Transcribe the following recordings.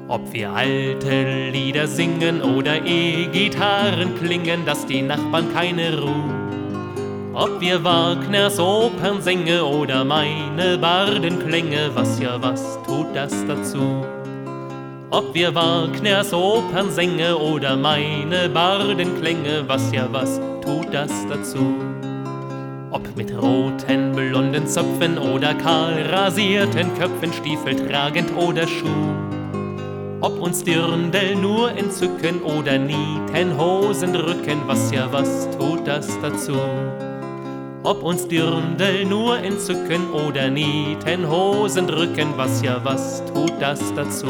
Ob wir alte Lieder singen oder E-Gitarren klingen, dass die Nachbarn keine Ruhe. Ob wir Wagners Opernsänger oder meine Bardenklänge, was ja was tut das dazu. Ob wir Wagners Opernsänger oder meine Bardenklänge, was ja was tut das dazu. Ob mit roten, blonden Zöpfen oder kahl rasierten Köpfen, Stiefel tragend oder Schuh. Ob uns Dirndl nur entzücken oder Nietenhosen drücken, was ja was tut das dazu. Ob uns Dirndl nur entzücken oder Nietenhosen drücken, was ja was tut das dazu.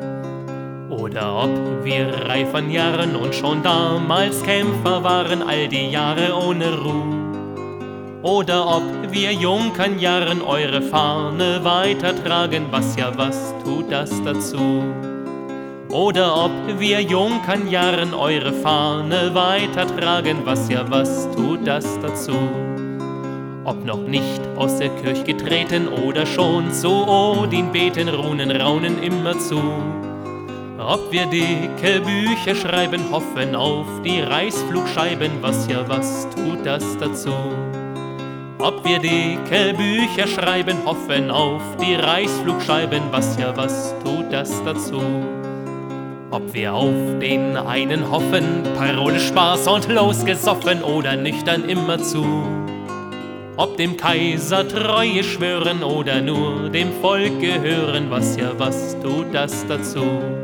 Oder ob wir reif an Jahren und schon damals Kämpfer waren, all die Jahre ohne Ruhe. Oder ob wir jung an Jahren eure Fahne weitertragen, was ja was tut das dazu. Oder ob wir jung an Jahren eure Fahne weitertragen, was ja was tut das dazu. Ob noch nicht aus der Kirche getreten oder schon zu Odin beten, Runen raunen immer zu. Ob wir dicke Bücher schreiben, hoffen auf die Reißflugscheiben, was ja was tut das dazu. Ob wir dicke Bücher schreiben, hoffen auf die Reißflugscheiben, was ja was tut das dazu. Ob wir auf den einen hoffen, Parole Spaß und losgesoffen oder nüchtern immerzu. Ob dem Kaiser Treue schwören oder nur dem Volk gehören, was ja was tut das dazu.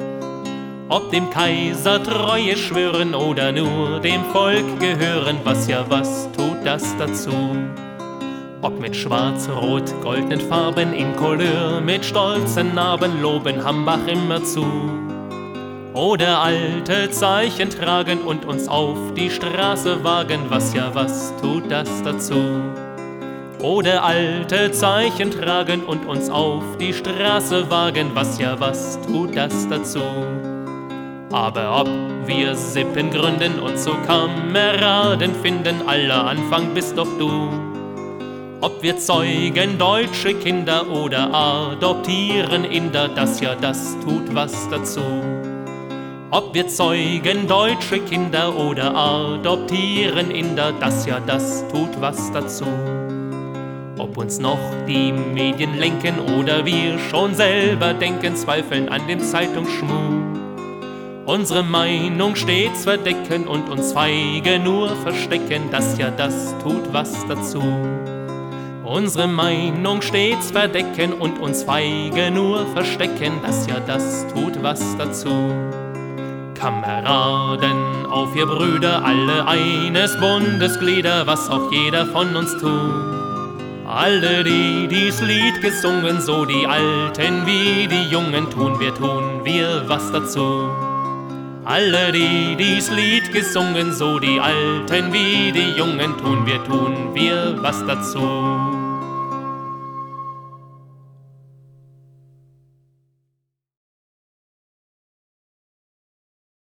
Ob dem Kaiser Treue schwören oder nur dem Volk gehören, was ja was tut das dazu. Ob mit schwarz-rot-goldenen Farben in Couleur, mit stolzen Narben loben Hambach immerzu. Oder alte Zeichen tragen und uns auf die Straße wagen, was ja was tut das dazu. Oder alte Zeichen tragen und uns auf die Straße wagen, was ja was tut das dazu. Aber ob wir Sippen gründen und zu Kameraden finden, aller Anfang bist doch du. Ob wir zeugen deutsche Kinder oder adoptieren Inder, das ja das tut was dazu. Ob wir zeugen deutsche Kinder oder adoptieren Inder, das ja das tut was dazu. Ob uns noch die Medien lenken oder wir schon selber denken, zweifeln an dem Zeitungsschmuh. Unsere Meinung stets verdecken und uns feige nur verstecken, das ja das tut was dazu. Unsere Meinung stets verdecken und uns feige nur verstecken, das ja das tut was dazu. Kameraden, auf ihr Brüder, alle eines Bundesglieder, was auch jeder von uns tut. Alle, die dies Lied gesungen, so die Alten wie die Jungen, tun wir was dazu. Alle, die dies Lied gesungen, so die Alten wie die Jungen, tun wir was dazu.